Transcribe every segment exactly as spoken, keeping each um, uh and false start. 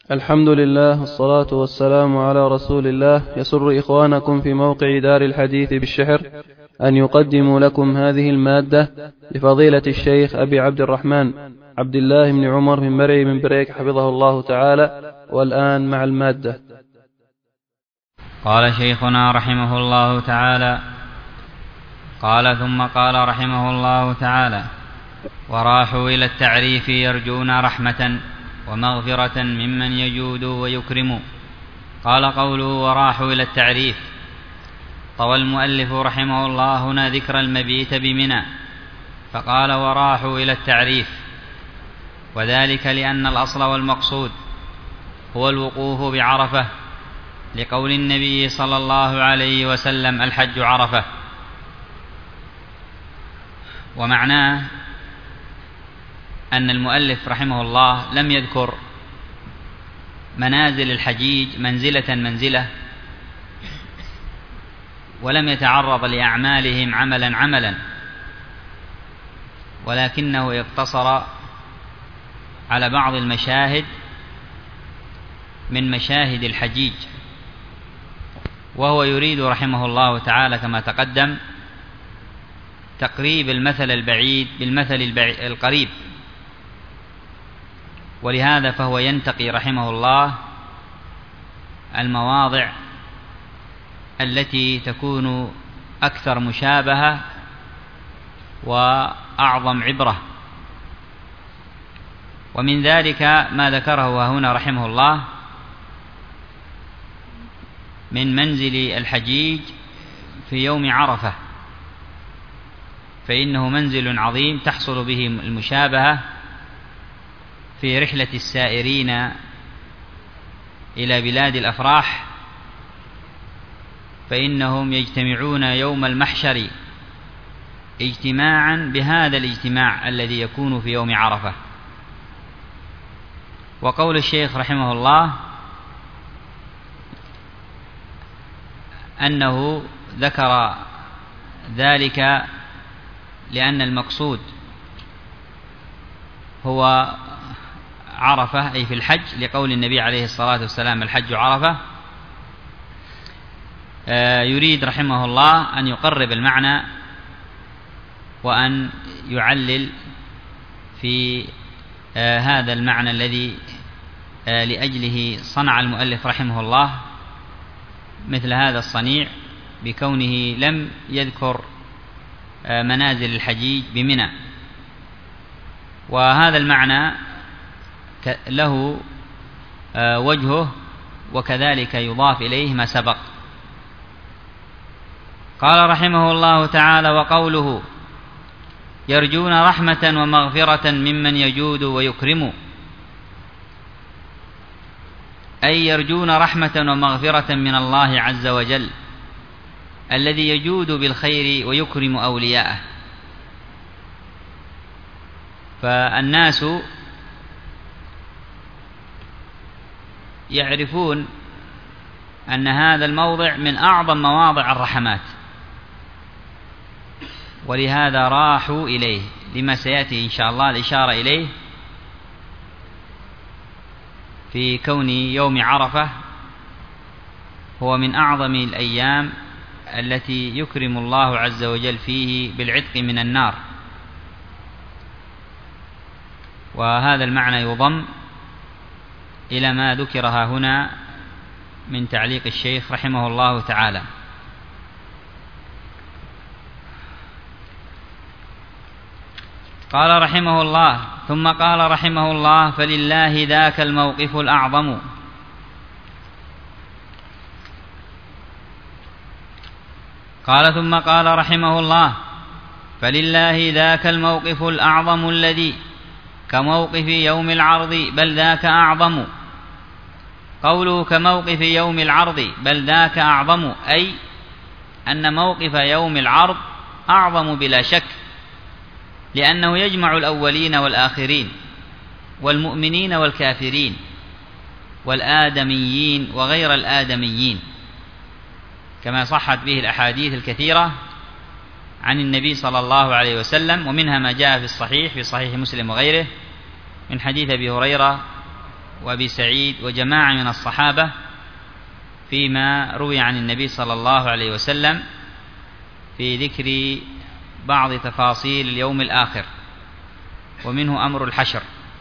الحمد لله والصلاة والسلام على رسول الله. يسر إخوانكم في موقع دار الحديث بالشحر أن يقدموا لكم هذه المادة لفضيلة الشيخ أبي عبد الرحمن عبد الله بن عمر بن مرعي بن بريك حفظه الله تعالى. والآن مع المادة. قال شيخنا رحمه الله تعالى: قال ثم قال رحمه الله تعالى: وراحوا إلى التعريف يرجون رحمة ومغفرة ممن يجود ويكرم. قال قوله وراحوا إلى التعريف، طوى المؤلف رحمه الله هنا ذكر المبيت بمنى، فقال وراحوا إلى التعريف، وذلك لأن الأصل والمقصود هو الوقوف بعرفة، لقول النبي صلى الله عليه وسلم: الحج عرفة. ومعناه أن المؤلف رحمه الله لم يذكر منازل الحجيج منزلة منزلة، ولم يتعرض لأعمالهم عملا عملا، ولكنه اقتصر على بعض المشاهد من مشاهد الحجيج، وهو يريد رحمه الله تعالى كما تقدم تقريب المثل البعيد بالمثل القريب، ولهذا فهو ينتقي رحمه الله المواضع التي تكون أكثر مشابهة وأعظم عبرة. ومن ذلك ما ذكره هنا رحمه الله من منزل الحجيج في يوم عرفة، فإنه منزل عظيم تحصل به المشابهة في رحلة السائرين إلى بلاد الأفراح، فإنهم يجتمعون يوم المحشر اجتماعا بهذا الاجتماع الذي يكون في يوم عرفة. وقول الشيخ رحمه الله أنه ذكر ذلك لأن المقصود هو عرفة أي في الحج، لقول النبي عليه الصلاة والسلام: الحج عرفة. يريد رحمه الله أن يقرب المعنى وأن يعلل في هذا المعنى الذي لأجله صنع المؤلف رحمه الله مثل هذا الصنيع، بكونه لم يذكر منازل الحجيج بمنى. وهذا المعنى له وجهه، وكذلك يضاف إليه ما سبق. قال رحمه الله تعالى: وقوله يرجون رحمة ومغفرة ممن يجود ويكرم، أي يرجون رحمة ومغفرة من الله عز وجل الذي يجود بالخير ويكرم أولياءه. فالناس يعرفون أن هذا الموضع من أعظم مواضع الرحمات، ولهذا راحوا إليه، لما سيأتي إن شاء الله الإشارة إليه في كون يوم عرفة هو من أعظم الأيام التي يكرم الله عز وجل فيه بالعتق من النار. وهذا المعنى يضم إلى ما ذكرها هنا من تعليق الشيخ رحمه الله تعالى. قال رحمه الله: ثم قال رحمه الله: فلله ذاك الموقف الأعظم. قال ثم قال رحمه الله: فلله ذاك الموقف الأعظم الذي كموقف يوم العرض بل ذاك أعظم. قوله كموقف يوم العرض بل ذاك أعظم، أي أن موقف يوم العرض أعظم بلا شك، لأنه يجمع الأولين والآخرين والمؤمنين والكافرين والآدميين وغير الآدميين، كما صحت به الأحاديث الكثيرة عن النبي صلى الله عليه وسلم، ومنها ما جاء في الصحيح في صحيح مسلم وغيره من حديث أبي هريرة وأبي سعيد وجماعة من الصحابة فيما روي عن النبي صلى الله عليه وسلم في ذكر بعض تفاصيل اليوم الآخر، ومنه أمر الحشر.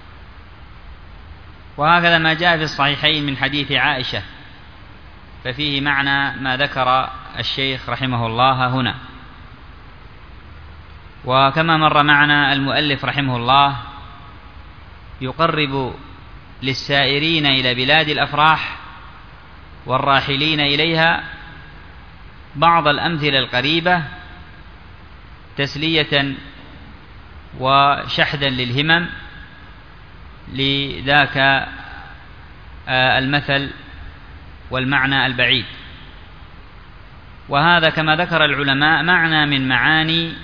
وهكذا ما جاء في الصحيحين من حديث عائشة، ففيه معنى ما ذكر الشيخ رحمه الله هنا. وكما مر معنا، المؤلف رحمه الله يقرب للسائرين إلى بلاد الأفراح والراحلين إليها بعض الأمثلة القريبة تسلية وشحذا للهمم لذاك المثل والمعنى البعيد. وهذا كما ذكر العلماء معنى من معاني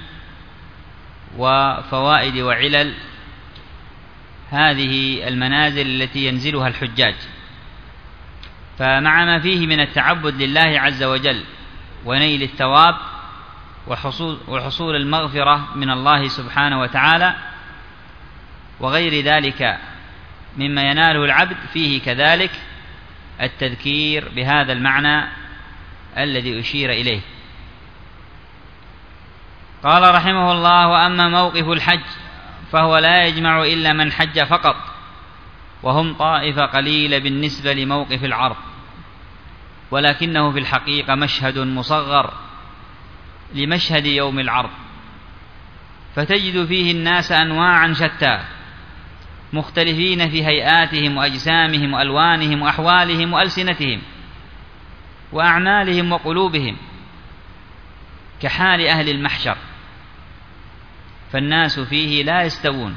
وفوائد وعلل هذه المنازل التي ينزلها الحجاج. فمع ما فيه من التعبد لله عز وجل ونيل الثواب وحصول, وحصول المغفرة من الله سبحانه وتعالى وغير ذلك مما يناله العبد، فيه كذلك التذكير بهذا المعنى الذي أشير إليه. قال رحمه الله: وأما موقف الحج فهو لا يجمع إلا من حج فقط، وهم طائفة قليلة بالنسبة لموقف العرض، ولكنه في الحقيقة مشهد مصغر لمشهد يوم العرض، فتجد فيه الناس أنواعا شتى مختلفين في هيئاتهم وأجسامهم وألوانهم وأحوالهم وألسنتهم وأعمالهم وقلوبهم، كحال أهل المحشر، فالناس فيه لا يستوون.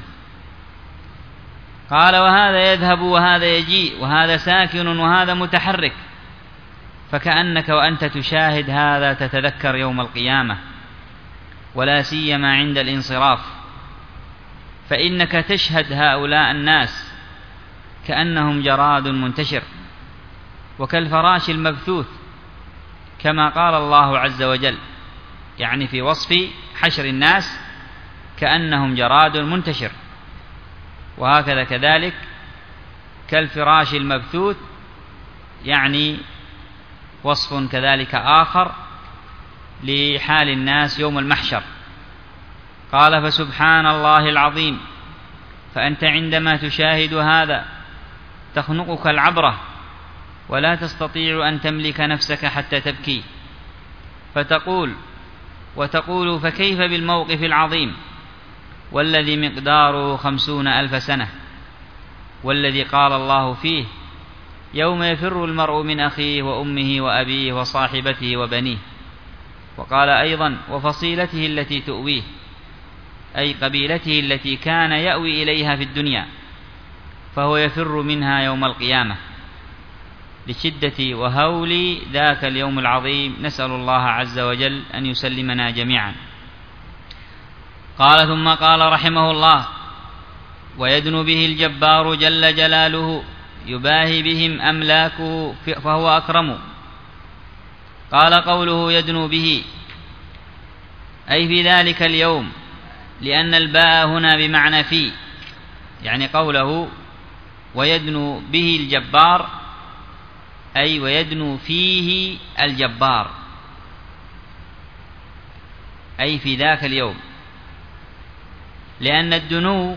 قال: وهذا يذهب وهذا يجيء، وهذا ساكن وهذا متحرك، فكأنك وأنت تشاهد هذا تتذكر يوم القيامة، ولا سيما عند الانصراف، فإنك تشهد هؤلاء الناس كأنهم جراد منتشر وكالفراش المبثوث، كما قال الله عز وجل، يعني في وصف حشر الناس كأنهم جراد منتشر. وهكذا كذلك كالفراش المبثوث، يعني وصف كذلك آخر لحال الناس يوم المحشر. قال: فسبحان الله العظيم، فأنت عندما تشاهد هذا تخنقك العبرة، ولا تستطيع أن تملك نفسك حتى تبكي، فتقول وتقول فكيف بالموقف العظيم والذي مقداره خمسون ألف سنة، والذي قال الله فيه: يوم يفر المرء من أخيه وأمه وأبيه وصاحبته وبنيه. وقال أيضا: وفصيلته التي تؤويه، أي قبيلته التي كان يأوي إليها في الدنيا، فهو يفر منها يوم القيامة لشدة وهول ذاك اليوم العظيم. نسأل الله عز وجل أن يسلمنا جميعا. قال: ثم قال رحمه الله: ويدنو به الجبار جل جلاله يباهي بهم أملاكه فهو أكرم. قال: قوله يدنو به أي في ذلك اليوم، لأن الباء هنا بمعنى في، يعني قوله ويدنو به الجبار أي ويدنو فيه الجبار، أي في ذاك اليوم، لأن الدنو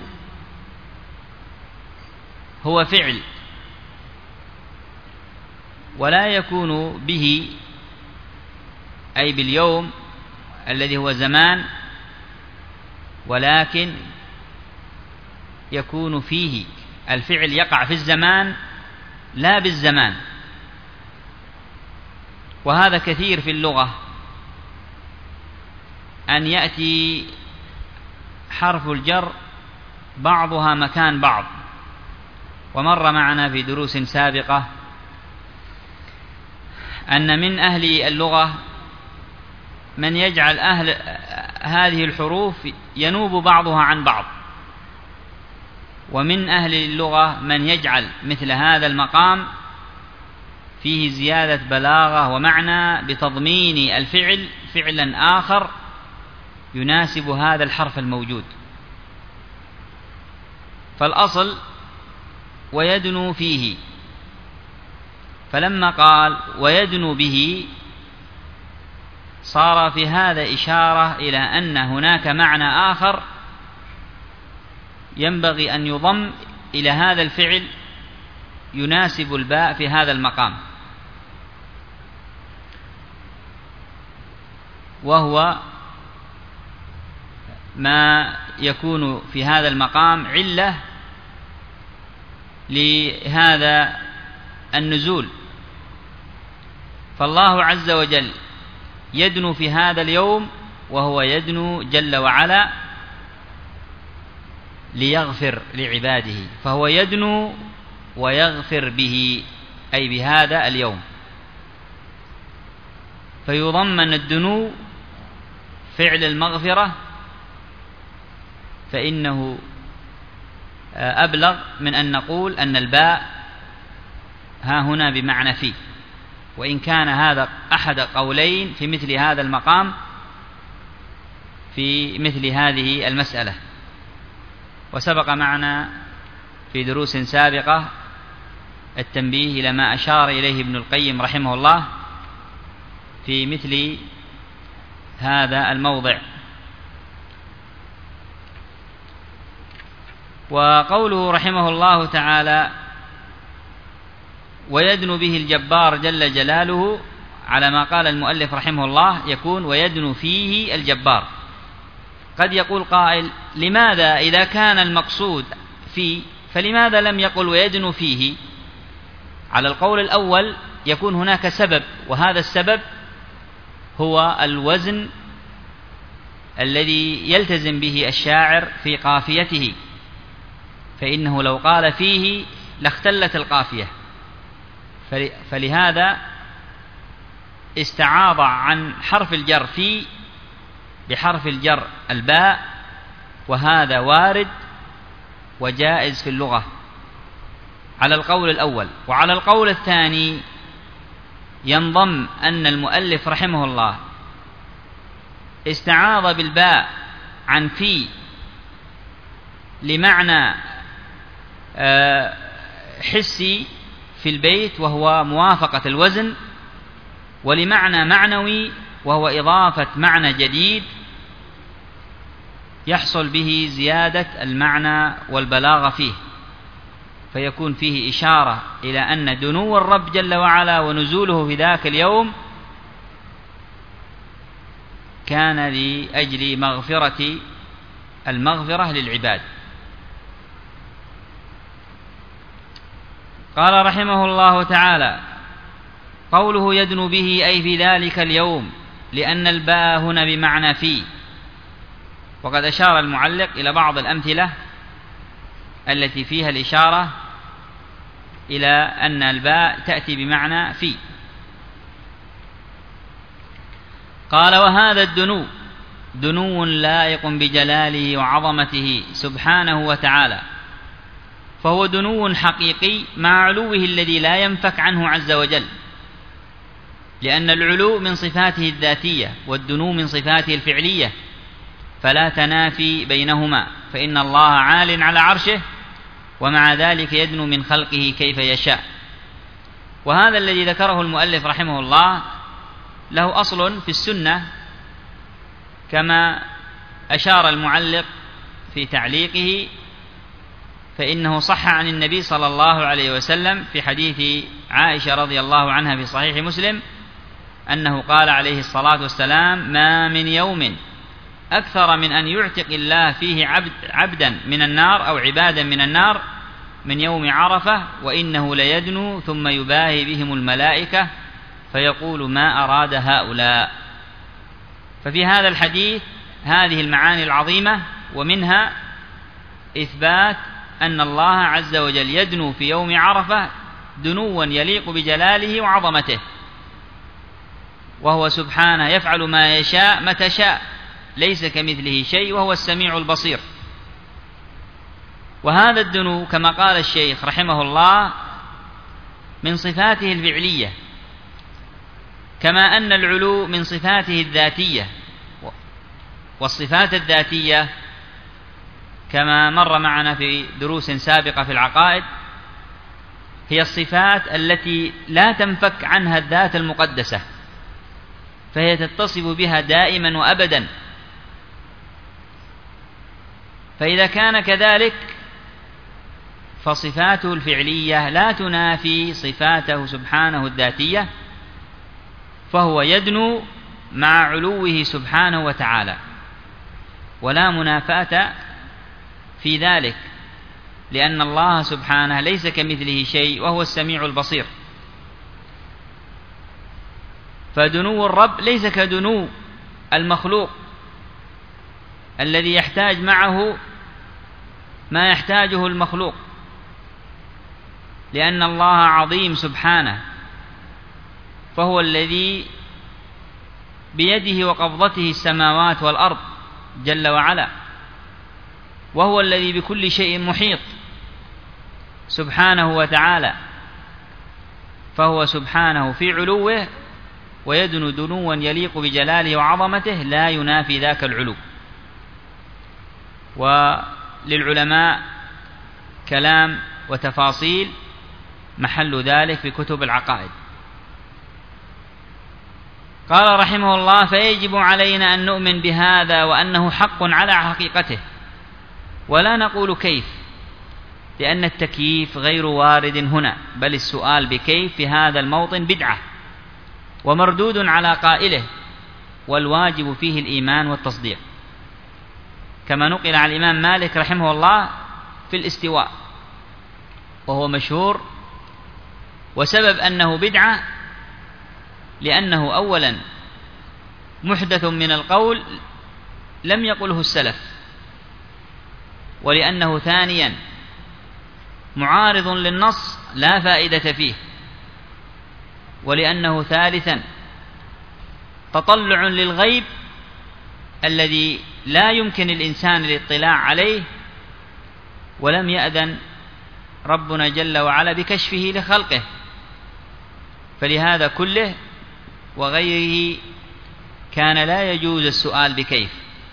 هو فعل، ولا يكون به أي باليوم الذي هو زمان، ولكن يكون فيه الفعل، يقع في الزمان لا بالزمان. وهذا كثير في اللغة، أن يأتي حرف الجر بعضها مكان بعض. ومر معنا في دروس سابقة أن من أهل اللغة من يجعل أهل هذه الحروف ينوب بعضها عن بعض، ومن أهل اللغة من يجعل مثل هذا المقام فيه زيادة بلاغة ومعنى بتضمين الفعل فعلا آخر يناسب هذا الحرف الموجود. فالأصل ويدنو فيه. فلما قال ويدنو به صار في هذا إشارة إلى أن هناك معنى آخر ينبغي أن يضم إلى هذا الفعل يناسب الباء في هذا المقام، وهو ما يكون في هذا المقام علة لهذا النزول. فالله عز وجل يدنو في هذا اليوم، وهو يدنو جل وعلا ليغفر لعباده، فهو يدنو ويغفر به، أي بهذا اليوم. فيضمن الدنو فعل المغفرة، فإنه أبلغ من أن نقول أن الباء ها هنا بمعنى في، وإن كان هذا أحد قولين في مثل هذا المقام في مثل هذه المسألة. وسبق معنا في دروس سابقة التنبيه إلى ما أشار إليه ابن القيم رحمه الله في مثل هذا الموضع. وقوله رحمه الله تعالى ويدنو به الجبار جل جلاله، على ما قال المؤلف رحمه الله يكون ويدنو فيه الجبار. قد يقول قائل لماذا إذا كان المقصود فيه فلماذا لم يقل ويدنو فيه؟ على القول الأول يكون هناك سبب، وهذا السبب هو الوزن الذي يلتزم به الشاعر في قافيته، فإنه لو قال فيه لاختلت القافية، فلهذا استعاض عن حرف الجر في بحرف الجر الباء، وهذا وارد وجائز في اللغة على القول الأول. وعلى القول الثاني ينضم أن المؤلف رحمه الله استعاض بالباء عن في لمعنى حسي في البيت وهو موافقة الوزن، ولمعنى معنوي وهو إضافة معنى جديد يحصل به زيادة المعنى والبلاغة فيه، فيكون فيه إشارة إلى أن دنو الرب جل وعلا ونزوله في ذاك اليوم كان لأجل مغفرة المغفرة للعباد. قال رحمه الله تعالى قوله يدنو به أي في ذلك اليوم، لأن الباء هنا بمعنى في. وقد أشار المعلق إلى بعض الأمثلة التي فيها الإشارة إلى أن الباء تأتي بمعنى في. قال وهذا الدنو دنو لائق بجلاله وعظمته سبحانه وتعالى، فهو دنو حقيقي مع علوه الذي لا ينفك عنه عز وجل، لأن العلو من صفاته الذاتية والدنو من صفاته الفعلية، فلا تنافي بينهما، فإن الله عال على عرشه ومع ذلك يدنو من خلقه كيف يشاء. وهذا الذي ذكره المؤلف رحمه الله له أصل في السنة، كما أشار المعلق في تعليقه، فإنه صح عن النبي صلى الله عليه وسلم في حديث عائشة رضي الله عنها في صحيح مسلم أنه قال عليه الصلاة والسلام ما من يوم أكثر من أن يعتق الله فيه عبد عبدا من النار أو عبادا من النار من يوم عرفة، وإنه ليدنو ثم يباهي بهم الملائكة فيقول ما أراد هؤلاء. ففي هذا الحديث هذه المعاني العظيمة، ومنها إثبات أن الله عز وجل يدنو في يوم عرفة دنوا يليق بجلاله وعظمته، وهو سبحانه يفعل ما يشاء متى شاء، ليس كمثله شيء وهو السميع البصير. وهذا الدنو كما قال الشيخ رحمه الله من صفاته الفعلية، كما أن العلو من صفاته الذاتية، والصفات الذاتية كما مر معنا في دروس سابقة في العقائد هي الصفات التي لا تنفك عنها الذات المقدسة، فهي تتصف بها دائما وأبدا. فإذا كان كذلك فصفاته الفعلية لا تنافي صفاته سبحانه الذاتية، فهو يدنو مع علوه سبحانه وتعالى، ولا منافاة في ذلك، لأن الله سبحانه ليس كمثله شيء وهو السميع البصير. فدنو الرب ليس كدنو المخلوق الذي يحتاج معه ما يحتاجه المخلوق، لأن الله عظيم سبحانه، فهو الذي بيده وقبضته السماوات والأرض جل وعلا، وهو الذي بكل شيء محيط سبحانه وتعالى، فهو سبحانه في علوه ويدنو دنوا يليق بجلاله وعظمته لا ينافي ذاك العلو. وللعلماء كلام وتفاصيل محل ذلك في كتب العقائد. قال رحمه الله: فيجب علينا أن نؤمن بهذا وأنه حق على حقيقته، ولا نقول كيف، لأن التكييف غير وارد هنا، بل السؤال بكيف في هذا الموطن بدعة ومردود على قائله، والواجب فيه الإيمان والتصديق، كما نقل عن الإمام مالك رحمه الله في الاستواء، وهو مشهور. وسبب أنه بدعة لأنه أولا محدث من القول لم يقله السلف، ولأنه ثانيا معارض للنص لا فائدة فيه، ولأنه ثالثا تطلع للغيب الذي لا يمكن الإنسان الاطلاع عليه، ولم يأذن ربنا جل وعلا بكشفه لخلقه. فلهذا كله وغيره كان لا يجوز السؤال بكيف.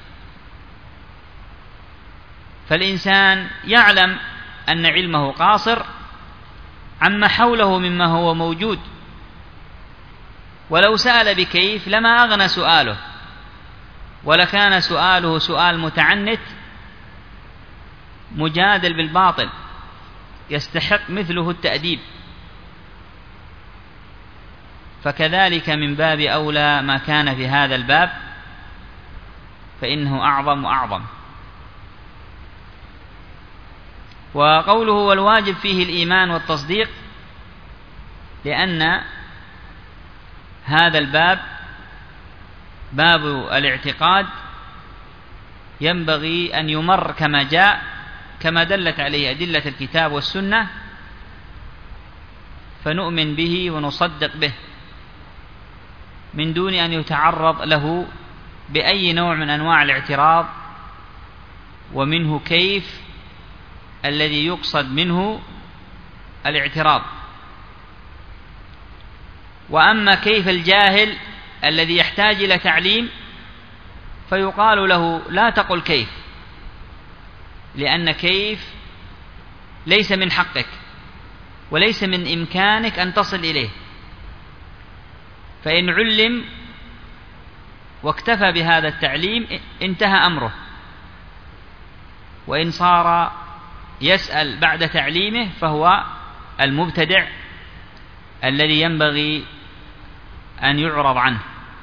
فالإنسان يعلم أن علمه قاصر عما حوله مما هو موجود، ولو سأل بكيف لما أغنى سؤاله، ولكان سؤاله سؤال متعنت مجادل بالباطل يستحق مثله التأديب. فكذلك من باب أولى ما كان في هذا الباب، فإنه أعظم وأعظم. وقوله والواجب فيه الإيمان والتصديق، لأن هذا الباب باب الاعتقاد ينبغي أن يمر كما جاء، كما دلت عليه أدلة الكتاب والسنة، فنؤمن به ونصدق به من دون أن يتعرض له بأي نوع من أنواع الاعتراض، ومنه كيف الذي يقصد منه الاعتراض. وأما كيف الجاهل الذي يحتاج إلى تعليم فيقال له لا تقل كيف، لأن كيف ليس من حقك وليس من إمكانك أن تصل إليه، فإن علم واكتفى بهذا التعليم انتهى أمره، وإن صار يسأل بعد تعليمه فهو المبتدع الذي ينبغي أن يعرض عنه.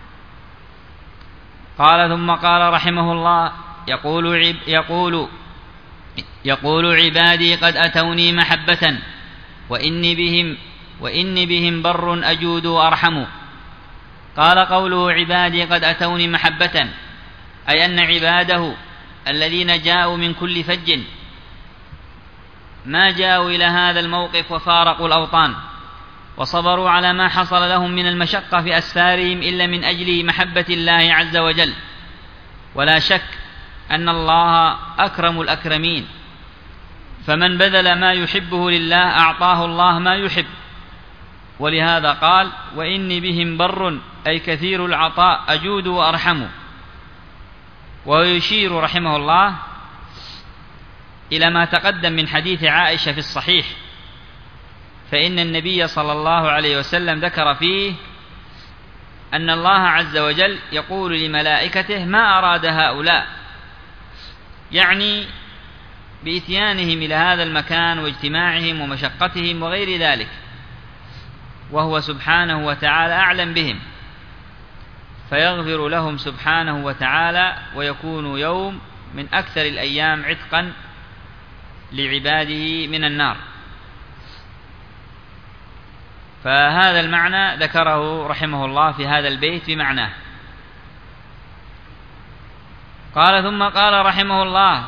قال ثم قال رحمه الله: يقول, عب يقول, يقول عبادي قد أتوني محبة وإني بهم, وإني بهم بر أجود وأرحم. قال قوله عبادي قد أتوني محبة، أي أن عباده الذين جاءوا من كل فج ما جاءوا إلى هذا الموقف وفارقوا الأوطان وصبروا على ما حصل لهم من المشقة في أسفارهم إلا من أجل محبة الله عز وجل. ولا شك أن الله أكرم الأكرمين، فمن بذل ما يحبه لله أعطاه الله ما يحب، ولهذا قال: وإني بهم بر، أي كثير العطاء أجود وأرحم. ويشير رحمه الله إلى ما تقدم من حديث عائشة في الصحيح فإن النبي صلى الله عليه وسلم ذكر فيه أن الله عز وجل يقول لملائكته ما أراد هؤلاء، يعني بإتيانهم إلى هذا المكان واجتماعهم ومشقتهم وغير ذلك، وهو سبحانه وتعالى أعلم بهم، فيغفر لهم سبحانه وتعالى، ويكون يوم من أكثر الأيام عتقا لعباده من النار. فهذا المعنى ذكره رحمه الله في هذا البيت بمعناه. قال ثم قال رحمه الله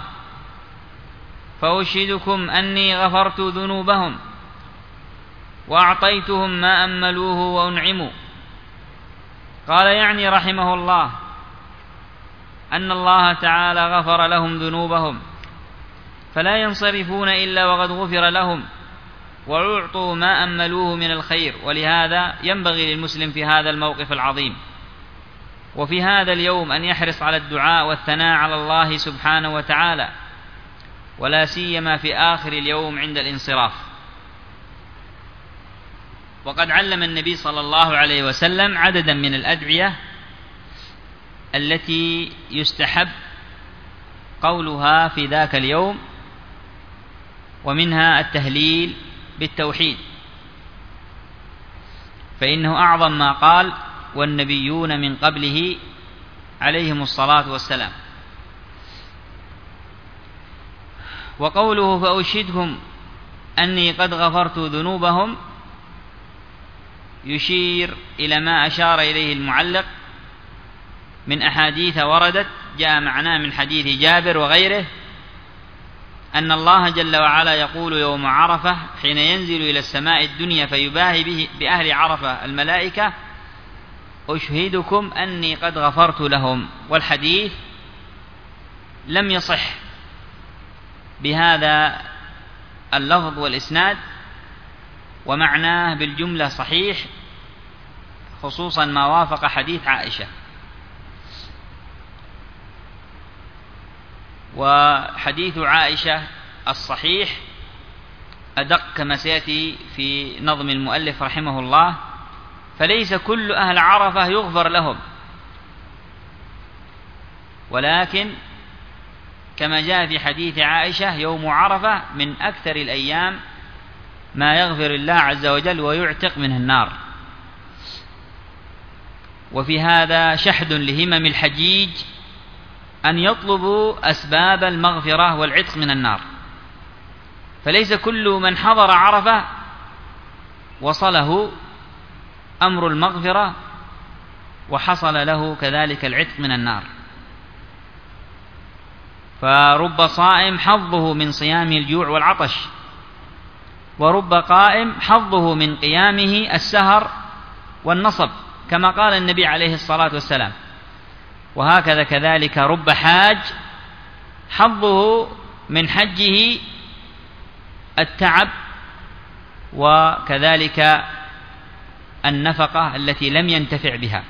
فأشهدكم أني غفرت ذنوبهم وأعطيتهم ما أملوه وأنعموا. قال يعني رحمه الله أن الله تعالى غفر لهم ذنوبهم، فلا ينصرفون إلا وقد غفر لهم وأعطوا ما أملوه من الخير. ولهذا ينبغي للمسلم في هذا الموقف العظيم وفي هذا اليوم أن يحرص على الدعاء والثناء على الله سبحانه وتعالى، ولا سيما في آخر اليوم عند الانصراف. وقد علم النبي صلى الله عليه وسلم عددا من الأدعية التي يستحب قولها في ذاك اليوم، ومنها التهليل بالتوحيد، فإنه أعظم ما قال والنبيون من قبله عليهم الصلاة والسلام. وقوله فأشهدكم أني قد غفرت ذنوبهم يشير إلى ما أشار إليه المعلق من أحاديث وردت جاء معناه من حديث جابر وغيره أن الله جل وعلا يقول يوم عرفة حين ينزل إلى السماء الدنيا فيباهي به بأهل عرفة الملائكة أشهدكم أني قد غفرت لهم. والحديث لم يصح بهذا اللفظ والإسناد، ومعناه بالجملة صحيح، خصوصا ما وافق حديث عائشة. وحديث عائشة الصحيح أدق كما سيأتي في نظم المؤلف رحمه الله، فليس كل أهل عرفة يغفر لهم، ولكن كما جاء في حديث عائشة يوم عرفة من أكثر الأيام ما يغفر الله عز وجل ويعتق منه النار. وفي هذا شحذ لهمم الحجيج أن يطلبوا أسباب المغفرة والعتق من النار، فليس كل من حضر عرفة وصله أمر المغفرة وحصل له كذلك العتق من النار. فرب صائم حظه من صيامه الجوع والعطش، ورب قائم حظه من قيامه السهر والنصب، كما قال النبي عليه الصلاة والسلام. وهكذا كذلك رب حاج حظه من حجه التعب، وكذلك النفقة التي لم ينتفع بها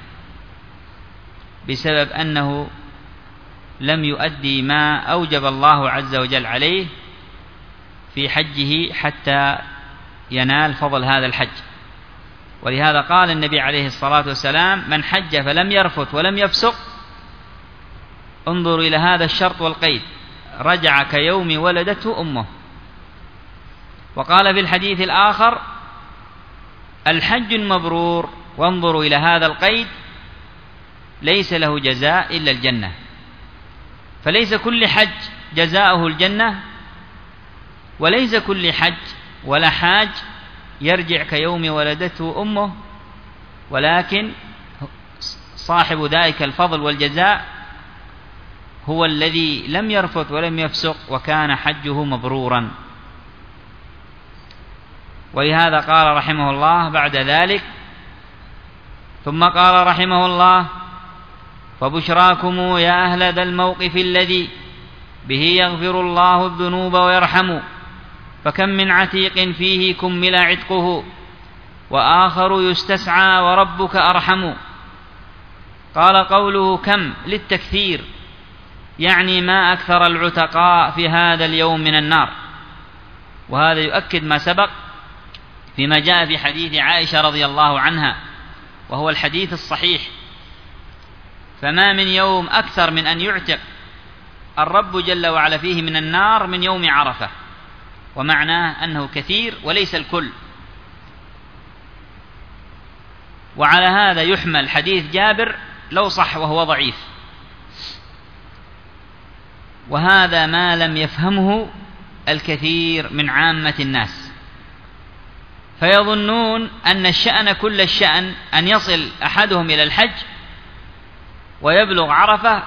بسبب أنه لم يؤدي ما أوجب الله عز وجل عليه في حجه حتى ينال فضل هذا الحج. ولهذا قال النبي عليه الصلاة والسلام من حج فلم يرفث ولم يفسق، انظروا إلى هذا الشرط والقيد، رجع كيوم ولدته أمه. وقال في الحديث الآخر الحج المبرور، وانظروا إلى هذا القيد، ليس له جزاء إلا الجنة. فليس كل حج جزاؤه الجنة، وليس كل حج ولا حاج يرجع كيوم ولدته أمه، ولكن صاحب ذلك الفضل والجزاء هو الذي لم يرفث ولم يفسق وكان حجه مبرورا. ولهذا قال رحمه الله بعد ذلك ثم قال رحمه الله فبشراكم يا أهل ذا الموقف الذي به يغفر الله الذنوب ويرحم، فكم من عتيق فيه كمل عتقه وآخر يستسعى وربك أرحم. قال قوله كم للتكثير، يعني ما أكثر العتقاء في هذا اليوم من النار. وهذا يؤكد ما سبق فيما جاء في حديث عائشة رضي الله عنها وهو الحديث الصحيح: فما من يوم أكثر من أن يعتق الرب جل وعلا فيه من النار من يوم عرفة، ومعناه أنه كثير وليس الكل. وعلى هذا يحمل حديث جابر لو صح وهو ضعيف، وهذا ما لم يفهمه الكثير من عامة الناس، فيظنون أن الشأن كل الشأن أن يصل أحدهم إلى الحج ويبلغ عرفة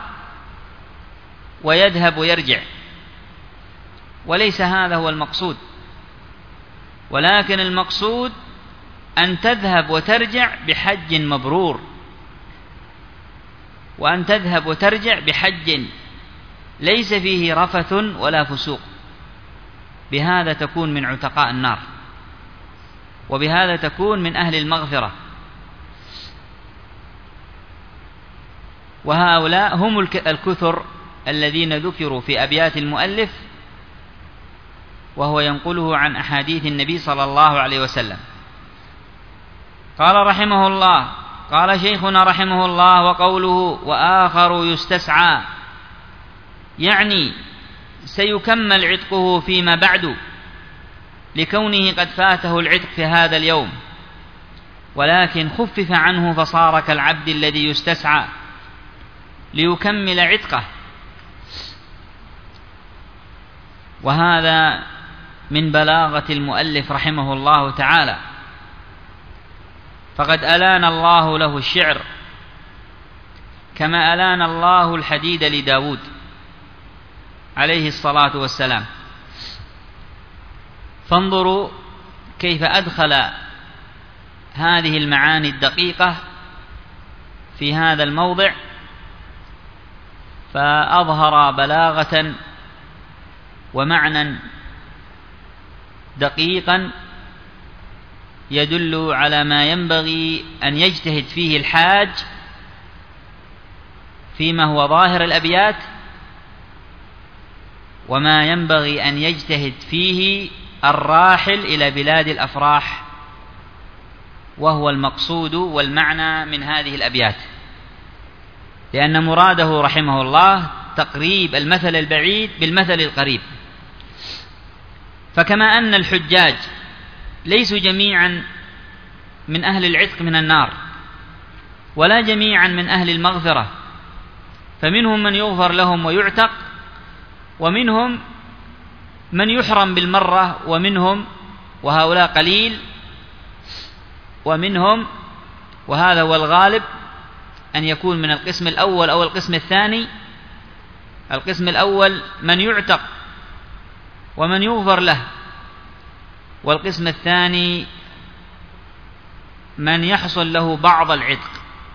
ويذهب ويرجع، وليس هذا هو المقصود، ولكن المقصود أن تذهب وترجع بحج مبرور، وأن تذهب وترجع بحج ليس فيه رفث ولا فسوق، بهذا تكون من عتقاء النار، وبهذا تكون من أهل المغفرة. وهؤلاء هم الكثر الذين ذكروا في أبيات المؤلف، وهو ينقله عن أحاديث النبي صلى الله عليه وسلم. قال رحمه الله، قال شيخنا رحمه الله: وقوله وآخر يستسعى، يعني سيكمل عتقه فيما بعد، لكونه قد فاته العتق في هذا اليوم، ولكن خفف عنه فصار كالعبد الذي يستسعى ليكمل عتقه. وهذا من بلاغة المؤلف رحمه الله تعالى، فقد ألان الله له الشعر كما ألان الله الحديد لداود عليه الصلاة والسلام. فانظروا كيف أدخل هذه المعاني الدقيقة في هذا الموضع، فأظهر بلاغة ومعنى دقيقا يدل على ما ينبغي أن يجتهد فيه الحاج فيما هو ظاهر الأبيات، وما ينبغي أن يجتهد فيه الراحل إلى بلاد الأفراح، وهو المقصود والمعنى من هذه الأبيات، لأن مراده رحمه الله تقريب المثل البعيد بالمثل القريب. فكما أن الحجاج ليسوا جميعا من أهل العتق من النار، ولا جميعا من أهل المغفرة، فمنهم من يغفر لهم ويعتق، ومنهم من يحرم بالمرة، ومنهم وهؤلاء قليل، ومنهم وهذا هو الغالب أن يكون من القسم الأول أو القسم الثاني. القسم الأول من يعتق ومن يغفر له، والقسم الثاني من يحصل له بعض العتق،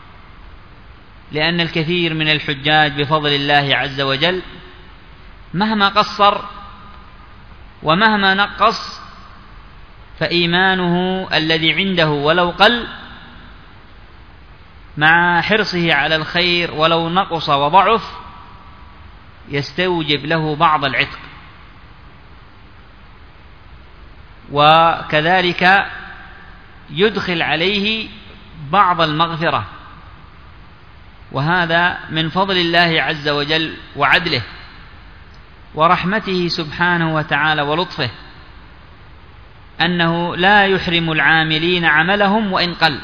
لأن الكثير من الحجاج بفضل الله عز وجل مهما قصر ومهما نقص فإيمانه الذي عنده ولو قل مع حرصه على الخير ولو نقص وضعف يستوجب له بعض العتق، وكذلك يدخل عليه بعض المغفرة، وهذا من فضل الله عز وجل وعدله ورحمته سبحانه وتعالى ولطفه، أنه لا يحرم العاملين عملهم وإن قل،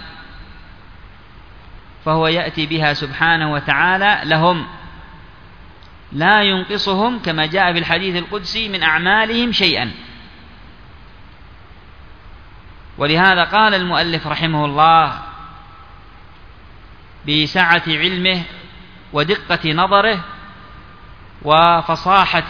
فهو يأتي بها سبحانه وتعالى لهم، لا ينقصهم كما جاء في الحديث القدسي من أعمالهم شيئا. ولهذا قال المؤلف رحمه الله بسعة علمه ودقة نظره وفصاحة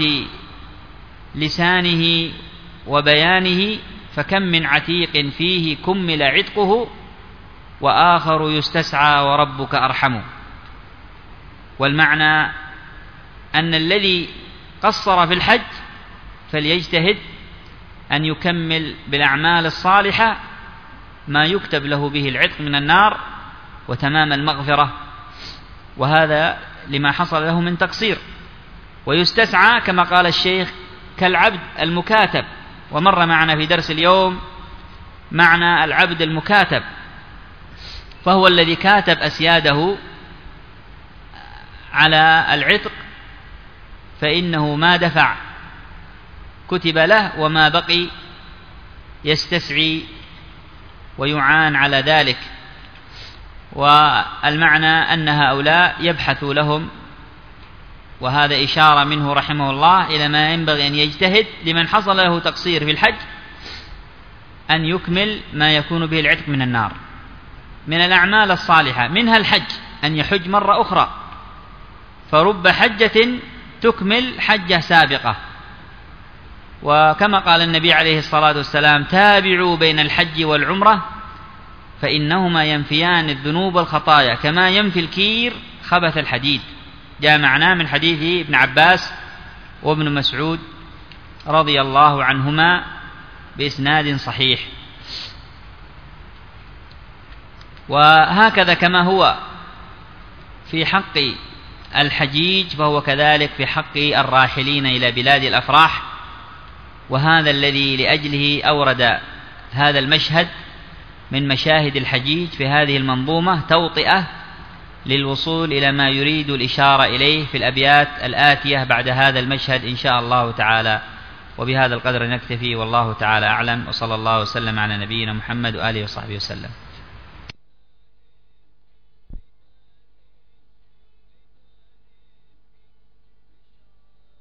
لسانه وبيانه: فكم من عتيق فيه كمل عتقه وآخر يستسعى وربك أرحم. والمعنى أن الذي قصر في الحج فليجتهد أن يكمل بالأعمال الصالحة ما يكتب له به العتق من النار وتمام المغفرة، وهذا لما حصل له من تقصير. ويستسعى كما قال الشيخ كالعبد المكاتب، ومر معنا في درس اليوم معنى العبد المكاتب، فهو الذي كاتب أسياده على العتق، فإنه ما دفع كتب له، وما بقي يستسعي ويعان على ذلك. والمعنى أن هؤلاء يبحث لهم، وهذا إشارة منه رحمه الله إلى ما ينبغي أن يجتهد لمن حصل له تقصير في الحج أن يكمل ما يكون به العتق من النار من الأعمال الصالحة، منها الحج، أن يحج مرة أخرى، فرب حجة تكمل حجة سابقة. وكما قال النبي عليه الصلاة والسلام: تابعوا بين الحج والعمرة فإنهما ينفيان الذنوب والخطايا كما ينفي الكير خبث الحديد. جاء معناه من حديث ابن عباس وابن مسعود رضي الله عنهما بإسناد صحيح. وهكذا كما هو في حق الحجيج فهو كذلك في حق الراحلين إلى بلاد الأفراح، وهذا الذي لأجله أورد هذا المشهد من مشاهد الحجيج في هذه المنظومة توطئة للوصول إلى ما يريد الإشارة إليه في الأبيات الآتية بعد هذا المشهد إن شاء الله تعالى. وبهذا القدر نكتفي، والله تعالى أعلم، وصلى الله وسلم على نبينا محمد وآله وصحبه وسلم.